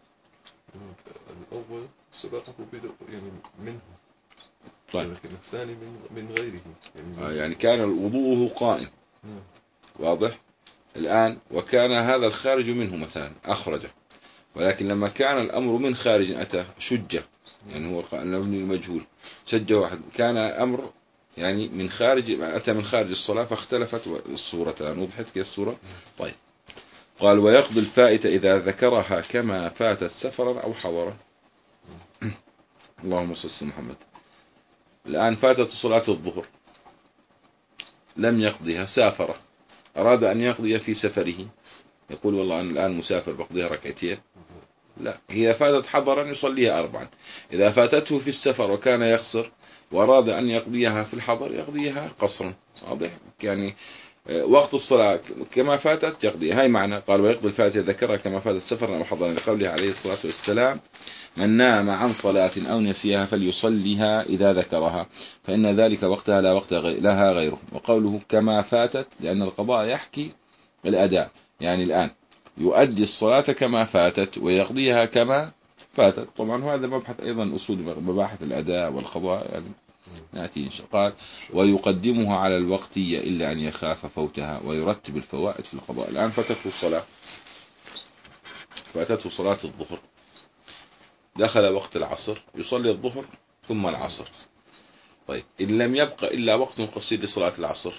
الأول سبقه يعني منه، طيب. لكن الثاني من من غيره، يعني, آه يعني كان وضوءه قائم. مم. واضح. الآن وكان هذا الخارج منه مثلا أخرجه، ولكن لما كان الأمر من خارج أتى شجه، يعني هو المبني المجهول شجه واحد، كان أمر يعني من خارج، أتى من خارج الصلاة فاختلفت الصورتان. وضحت كيف الصورة؟ طيب. قال ويقضي الفائت إذا ذكرها كما فاتت سفرا أو حضرا. اللهم صل على محمد. الآن فاتت صلاة الظهر لم يقضيها، سافر، أراد أن يقضي في سفره، يقول والله أنا الآن مسافر بقضيها ركعتين؟ لا، هي فاتت حضرا يصليها أربعا. إذا فاتته في السفر وكان يقصر وأراد أن يقضيها في الحضر يقضيها قصرا. واضح؟ يعني وقت الصلاة كما فاتت يقضي. هاي معنى قال ويقضي الفاتحة ذكرها كما فاتت سفرا أو حضرا، لقوله عليه الصلاة والسلام من نام عن صلاة أو نسيها فليصليها إذا ذكرها فإن ذلك وقتها لا وقت لها غيره. وقوله كما فاتت لأن القضاء يحكي الأداء، يعني الآن يؤدي الصلاة كما فاتت ويقضيها كما فاتت. طبعا هذا مبحث أيضا أصول مباحث الأداء والقضاء، يعني نأتي إن شاء الله. قال ويقدمها على الوقتية إلا أن يخاف فوتها ويرتب الفوائد في القضاء. الآن فاتته الصلاة، فاتته صلاة الظهر، دخل وقت العصر، يصلي الظهر ثم العصر. طيب إن لم يبقى إلا وقت قصير لصلاة العصر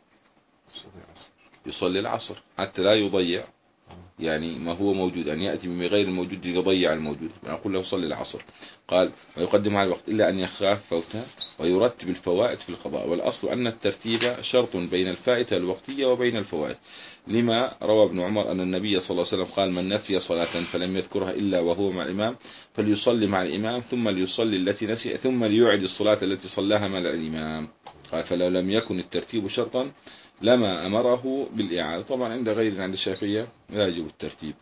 يصلي العصر حتى لا يضيع يعني ما هو موجود، أن يأتي من غير الموجود يضيع الموجود، نقول له صلي العصر. قال ويقدم على الوقت إلا أن يخاف فوتها ويرتب الفوائد في القضاء. والأصل أن الترتيب شرط بين الفائتة الوقتية وبين الفوائد، لما روى ابن عمر أن النبي صلى الله عليه وسلم قال من نسي صلاة فلم يذكرها إلا وهو مع الإمام فليصلي مع الإمام ثم ليصلي التي نسي ثم ليعد الصلاة التي صلاها مع الإمام. قال فلو لم يكن الترتيب شرطا لما أمره بالإعادة. طبعا عند غير عند الشافعية لا يجب الترتيب.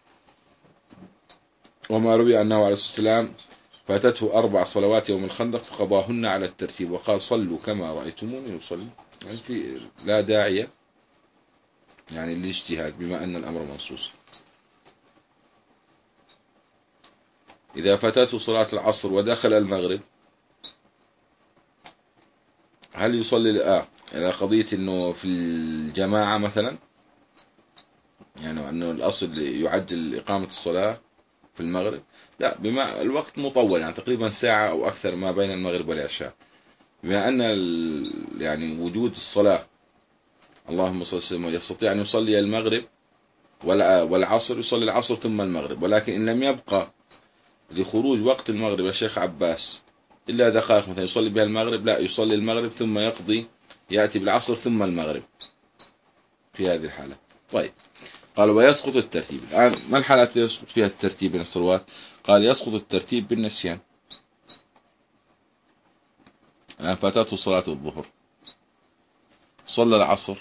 وما روي أنه عليه الصلاة والسلام فاتته أربع صلوات يوم الخندق فقضاهن على الترتيب وقال صلوا كما رأيتموني يصلي. يعني في لا داعية يعني الاجتهاد بما أن الأمر منصوص. إذا فاتته صلاة العصر ودخل المغرب هل يصلي الآن إلى قضية أنه في الجماعة مثلا، يعني أنه الأصل يعجل إقامة الصلاة في المغرب؟ لا، بما الوقت مطول يعني تقريبا ساعة أو أكثر ما بين المغرب والعشاء، بما أن يعني وجود الصلاة اللهم صل وسلم يستطيع أن يصلي المغرب والعصر، يصلي العصر ثم المغرب. ولكن إن لم يبقى لخروج وقت المغرب يا شيخ عباس إلا دقائق مثلا يصلي بها المغرب، لا يصلي المغرب ثم يقضي يأتي بالعصر ثم المغرب في هذه الحالة. طيب قال ويسقط الترتيب. الآن ما الحالات اللي يسقط فيها الترتيب بين الصلوات؟ قال يسقط الترتيب بالنسيان. الآن فاتته صلاة الظهر، صلى العصر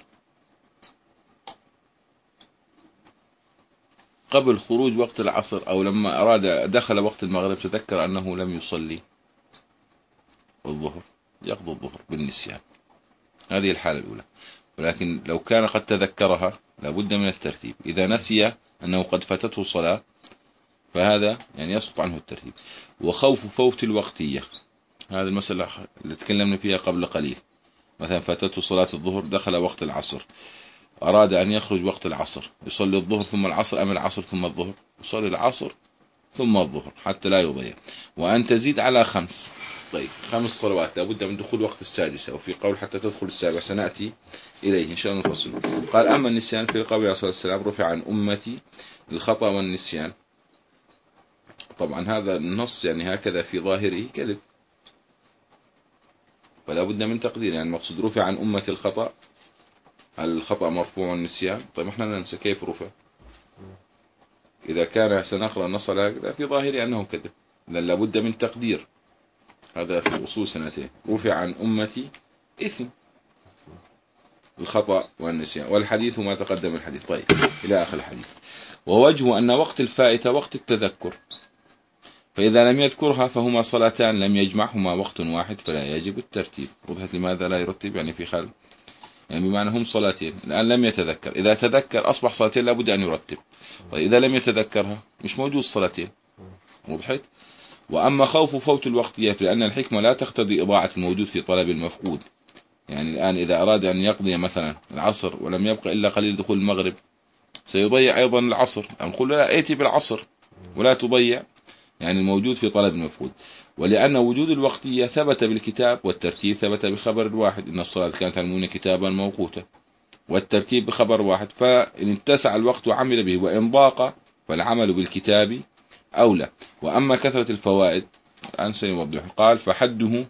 قبل خروج وقت العصر أو لما أراد دخل وقت المغرب تذكر أنه لم يصلي الظهر يقضي الظهر بالنسيان. هذه الحالة الأولى. ولكن لو كان قد تذكرها لابد من الترتيب. إذا نسي أنه قد فاتته صلاة فهذا يعني يسقط عنه الترتيب. وخوف فوت الوقتية، هذه المسألة اللي تكلمنا فيها قبل قليل. مثلا فاتته صلاة الظهر دخل وقت العصر، أراد أن يخرج وقت العصر، يصلي الظهر ثم العصر أم العصر ثم الظهر؟ يصلي العصر ثم الظهر حتى لا يضيع. وأن تزيد على خمس. طيب خمس صلوات لابد من دخول وقت السادسة، وفي قول حتى تدخل السابعة سنأتي إليه إن شاء الله نفصل. قال أما النسيان في قول عليه الصلاة والسلام رفع عن أمتي الخطأ والنسيان. طبعا هذا النص يعني هكذا في ظاهره كذب، فلا بد من تقدير. يعني المقصود رفع عن أمتي الخطأ، الخطأ مرفوع والنسيان. طيب احنا ننسى كيف رفع؟ إذا كان سنقرأ النص في ظاهره أنه كذب، لا بد من تقدير. هذا في أصول سنتين. رفع عن أمتي إثم الخطأ والنسيان، والحديث ما تقدم الحديث. طيب إلى آخر الحديث. ووجه أن وقت الفائتة وقت التذكر، فإذا لم يذكرها فهما صلاتان لم يجمعهما وقت واحد فلا يجب الترتيب. وضحت لماذا لا يرتب؟ يعني في خلل، يعني بمعنى هم صلاتين الآن لم يتذكر، إذا تذكر أصبح صلاتين لا بد أن يرتب. وإذا لم يتذكرها مش موجود صلاتين. وضحت؟ وأما خوف فوت الوقتية لأن الحكمة لا تقتضي إضاعة الموجود في طلب المفقود. يعني الآن إذا أراد أن يقضي مثلا العصر ولم يبقى إلا قليل دخول المغرب سيضيع أيضا العصر، نقول لا ائتي بالعصر ولا تضيع يعني الموجود في طلب المفقود. ولأن وجود الوقتية ثبت بالكتاب، والترتيب ثبت بخبر الواحد، إن الصلاة كانت على المؤمنين كتابا موقوتا، والترتيب بخبر واحد، فإن اتسع الوقت عمل به، وإن ضاق فالعمل بالكتاب أولى. وأما كثرة الفوائد الآن سيوضح. قال فحده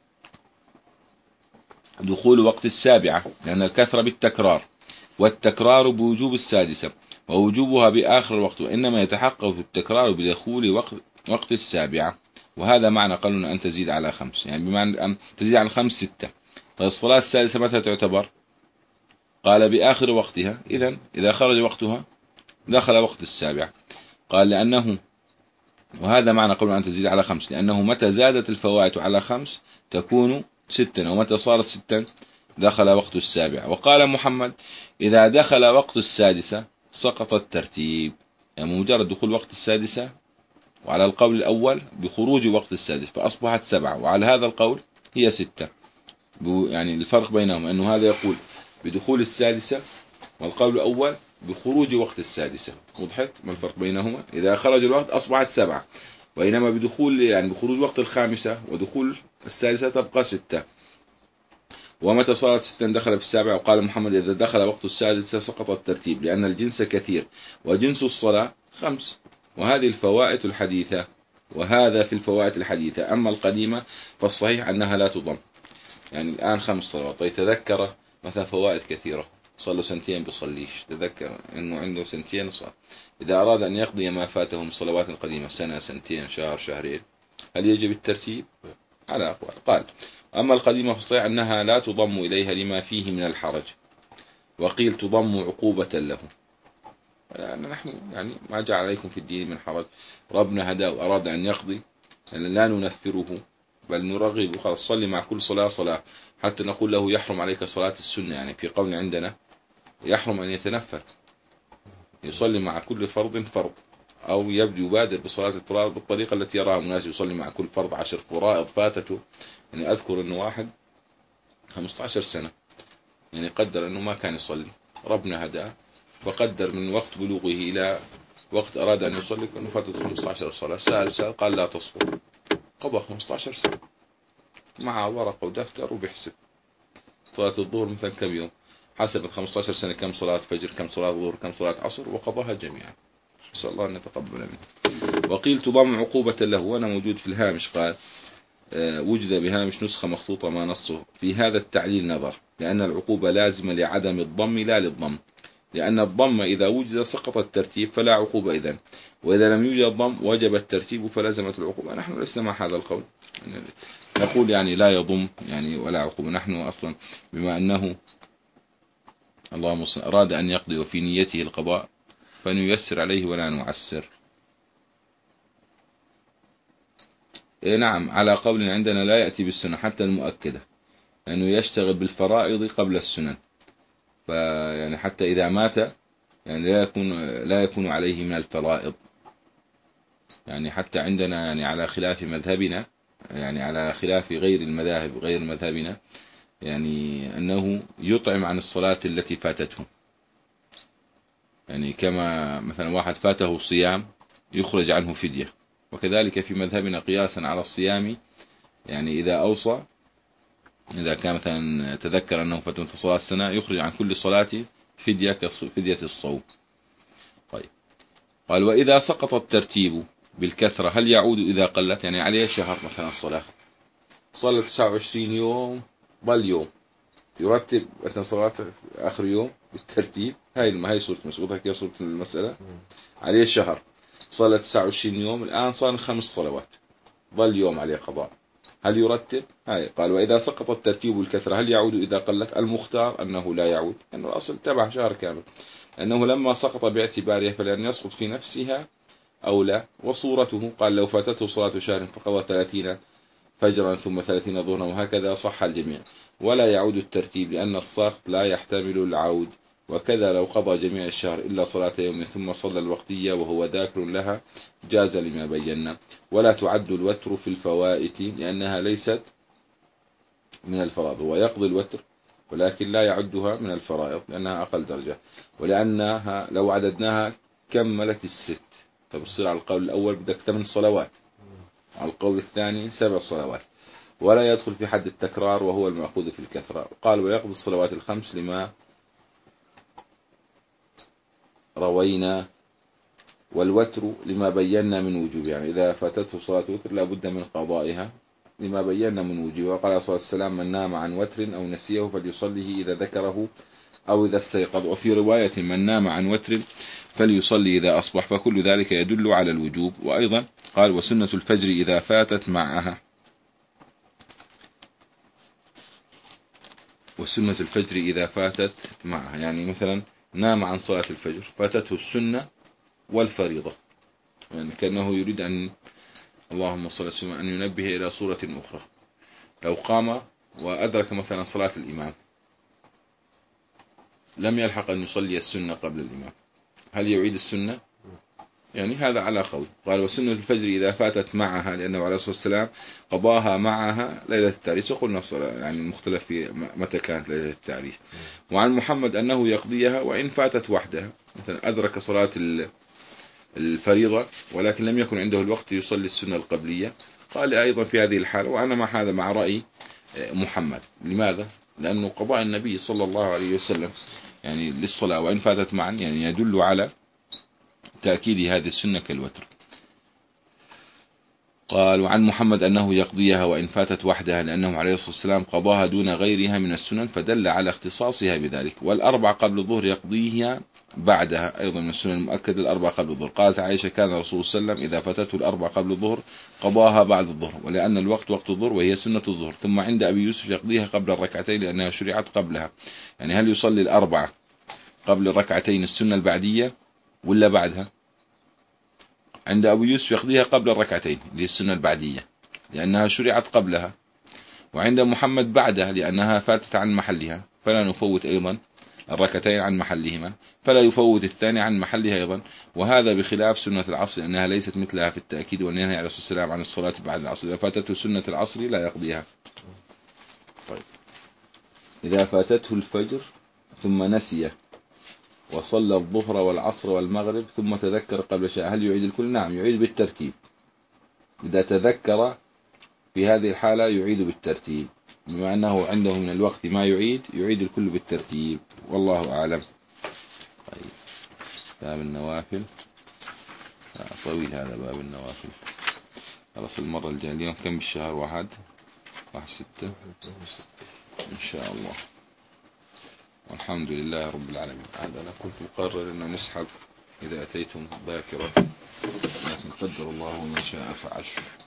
دخول وقت السابعة، لأن الكثرة بالتكرار، والتكرار بوجوب السادسة، ووجوبها بآخر الوقت، وإنما يتحقق في التكرار بدخول وقت, وقت السابعة. وهذا معنى قالوا أن تزيد على خمس، يعني بمعنى أن تزيد على خمس ستة. طيب الصلاة السادسة متى تعتبر؟ قال بآخر وقتها، إذن إذا خرج وقتها دخل وقت السابعة. قال لأنه، وهذا معنى قالوا أن تزيد على خمس، لأنه متى زادت الفوائد على خمس تكون ستا، ومتى صارت ستا دخل وقت السابعة. وقال محمد إذا دخل وقت السادسة سقط الترتيب، يعني مجرد دخول وقت السادسة، وعلى القول الأول بخروج وقت السادس فأصبحت سبعة، وعلى هذا القول هي ستة. يعني الفرق بينهم أنه هذا يقول بدخول السادسة، والقول الأول بخروج وقت السادسة. وضحت ما الفرق بينهما؟ إذا خرج الوقت أصبحت سبعة، وإنما بدخول يعني بخروج وقت الخامسة ودخول السادسة تبقى ستة. ومتى صارت ستة دخل في السابعة. وقال محمد إذا دخل وقت السادسة سقط الترتيب، لأن الجنس كثير، وجنس الصلاة خمس. وهذه الفوائد الحديثة، وهذا في الفوائد الحديثة. أما القديمة فالصحيح أنها لا تضم. يعني الآن خمس صلوات، ويتذكر مثلا فوائد كثيرة، صلوا سنتين بيصليش، تذكر أنه عنده سنتين صار. إذا أراد أن يقضي ما فاته من صلوات القديمة سنة سنتين شهر شهرين، هل يجب الترتيب؟ على أقوال. قال أما القديمة فالصحيح أنها لا تضم إليها لما فيه من الحرج، وقيل تضم عقوبة له. يعني نحن يعني ما جعل عليكم في الدين من حرج، ربنا هداه وأراد أن يقضي، يعني لا ننفره بل نرغب، خلاص صلي مع كل صلاة صلاة، حتى نقول له يحرم عليك صلاة السنة. يعني في قول عندنا يحرم أن يتنفل، يصلي مع كل فرض فرض، أو يبدو يبادر بصلاة الفرائض بالطريقة التي يراها مناسب، يصلي مع كل فرض عشر فرائض فاتته. يعني أذكر أنه واحد خمسة عشر سنة يعني قدر أنه ما كان يصلي، ربنا هداه فقدر من وقت بلوغه إلى وقت أراد أن يصلي كأنه فاتت خمسة عشر صلاة. سأل سأل قال لا تصبر، قضى خمسة عشر سنة مع ورقة ودفتر وبيحسب. صلاة الظهر مثلا كم يوم، حسبت خمسة عشر سنة كم صلاة فجر كم صلاة ظهر كم صلاة عصر، وقضاها جميعا. نسأل الله أن يتقبل منه. وقيل تضم عقوبة له، وأنا موجود في الهامش. قال آه وجد بهامش نسخة مخطوطة ما نصه في هذا التعليل نظر، لأن العقوبة لازمة لعدم الضم لا للضم، لأن الضم إذا وجد سقط الترتيب فلا عقوبة إذن، وإذا لم يوجد الضم وجب الترتيب فلزمت العقوبة. نحن لسنا مع هذا القول، نقول يعني لا يضم يعني ولا عقوبة. نحن أصلا بما أنه اللهم أراد أن يقضي وفي نيته القضاء فنيسر عليه ولا نعسر. إيه نعم، على قول عندنا لا يأتي بالسنة حتى المؤكدة، لأنه يشتغل بالفرائض قبل السنن، فيعني حتى إذا مات يعني لا يكون لا يكون عليه من الفرائض. يعني حتى عندنا يعني على خلاف مذهبنا، يعني على خلاف غير المذاهب غير مذهبنا، يعني أنه يطعم عن الصلاة التي فاتته. يعني كما مثلا واحد فاته صيام يخرج عنه فدية، وكذلك في مذهبنا قياسا على الصيام، يعني إذا أوصى إذا كان مثلا تذكر أنه فاتته صلاة السنة يخرج عن كل صلاة فدية كفدية الصوم. طيب قال وإذا سقط الترتيب بالكثرة هل يعود إذا قلت؟ يعني عليه شهر مثلا الصلاة صلى تسعة وعشرين يوم ضل يوم، يرتب مثلا صلاة آخر يوم بالترتيب. هاي ما هي صورة مسؤولة كيف صورة المسألة. عليه شهر صلى تسعة وعشرين يوم، الآن صار خمس صلوات ضل يوم عليه قضاء، هل يرتب؟ هاي قال وإذا سقط الترتيب بالكثرة هل يعود إذا قلت؟ المختار أنه لا يعود، لأن يعني الأصل تبع شهر كامل، أنه لما سقط باعتبارها فلأن يسقط في نفسها أو لا. وصورته قال لو فاتته صلاة شهر فقضى ثلاثين فجرا ثم ثلاثين ظهرا، وهكذا صح الجميع ولا يعود الترتيب، لأن الساقط لا يحتمل العود. وكذا لو قضى جميع الشهر إلا صلاة يوم ثم صلى الوقتية وهو ذاكر لها جاز لما بينا. ولا تعد الوتر في الفوائت لأنها ليست من الفرائض، هو يقضي الوتر ولكن لا يعدها من الفرائض لأنها أقل درجة، ولأنها لو عددناها كملت الست، فبصير على القول الأول بدك ثمان صلوات، القول الثاني سبع صلوات، ولا يدخل في حد التكرار وهو المأخوذ في الكثرة. قال ويقضي الصلوات الخمس لما روينا، والوتر لما بينا من وجوب، يعني إذا فاتته صلاة وتر لا بد من قضائها لما بينا من وجوب. وقال صلى الله عليه وسلم من نام عن وتر أو نسيه فليصليه إذا ذكره أو إذا استيقظ. وفي رواية من نام عن وتر فليصلي إذا أصبح، فكل ذلك يدل على الوجوب. وأيضا قال وسنة الفجر إذا فاتت معها، وسنة الفجر إذا فاتت معها، يعني مثلا نام عن صلاة الفجر فاتته السنة والفريضة، يعني كأنه يريد أن اللهم صل وسلم أن ينبه إلى صورة أخرى. لو قام وأدرك مثلا صلاة الإمام لم يلحق أن يصلي السنة قبل الإمام، هل يعيد السنة؟ يعني هذا على قول. قال وسنة الفجر إذا فاتت معها، لأنه عليه الصلاة والسلام قضاها معها ليلة التعريس، وقلنا يعني المختلف في متى كانت ليلة التعريس. وعن محمد أنه يقضيها وإن فاتت وحدها، مثلا أدرك صلاة الفريضة ولكن لم يكن عنده الوقت يصلي السنة القبلية، قال أيضا في هذه الحالة وأنا مع هذا مع رأي محمد. لماذا؟ لأنه قضاء النبي صلى الله عليه وسلم يعني للصلاة وإن فاتت معا يعني يدل على تأكيد هذه السنة كالوتر. قال وعن محمد أنه يقضيها وإن فاتت وحدها، لأنه عليه الصلاة والسلام قضاها دون غيرها من السنن فدل على اختصاصها بذلك. والأربع قبل الظهر يقضيها بعدها، أيضا من السنن المؤكد الأربع قبل الظهر. قالت عائشة كان الرسول صلى الله عليه وسلم إذا فاتته الأربع قبل الظهر قضاها بعد الظهر، ولأن الوقت وقت الظهر وهي سنة الظهر. ثم عند أبي يوسف يقضيها قبل الركعتين لأنها شرعت قبلها، يعني هل يصلي الأربعة قبل الركعتين السنة البعدية ولا بعدها؟ عند أبو يوسف يقضيها قبل الركعتين للسنة البعدية لأنها شرعت قبلها، وعند محمد بعدها لأنها فاتت عن محلها، فلا نفوت أيضا الركعتين عن محلهما، فلا يفوت الثاني عن محلها أيضا. وهذا بخلاف سنة العصر لأنها ليست مثلها في التأكيد، والنهي عليه الصلاة والسلام عن الصلاة بعد العصر، إذا فاتته سنة العصر لا يقضيها. طيب إذا فاتته الفجر ثم نسيه وصلى الظهر والعصر والمغرب ثم تذكر قبل شيء، هل يعيد الكل؟ نعم يعيد بالترتيب. إذا تذكر في هذه الحالة يعيد بالترتيب، بما أنه عنده من الوقت ما يعيد يعيد الكل بالترتيب، والله أعلم. طيب باب النوافل طويل، هذا باب النوافل. خلاص المرة الجاية، اليوم كم بالشهر؟ واحد واحد ستة إن شاء الله. والحمد لله رب العالمين. هذا أنا كنت مقرر أن نسحب إذا أتيتم باكرة، لكن قدر الله ما شاء فعل.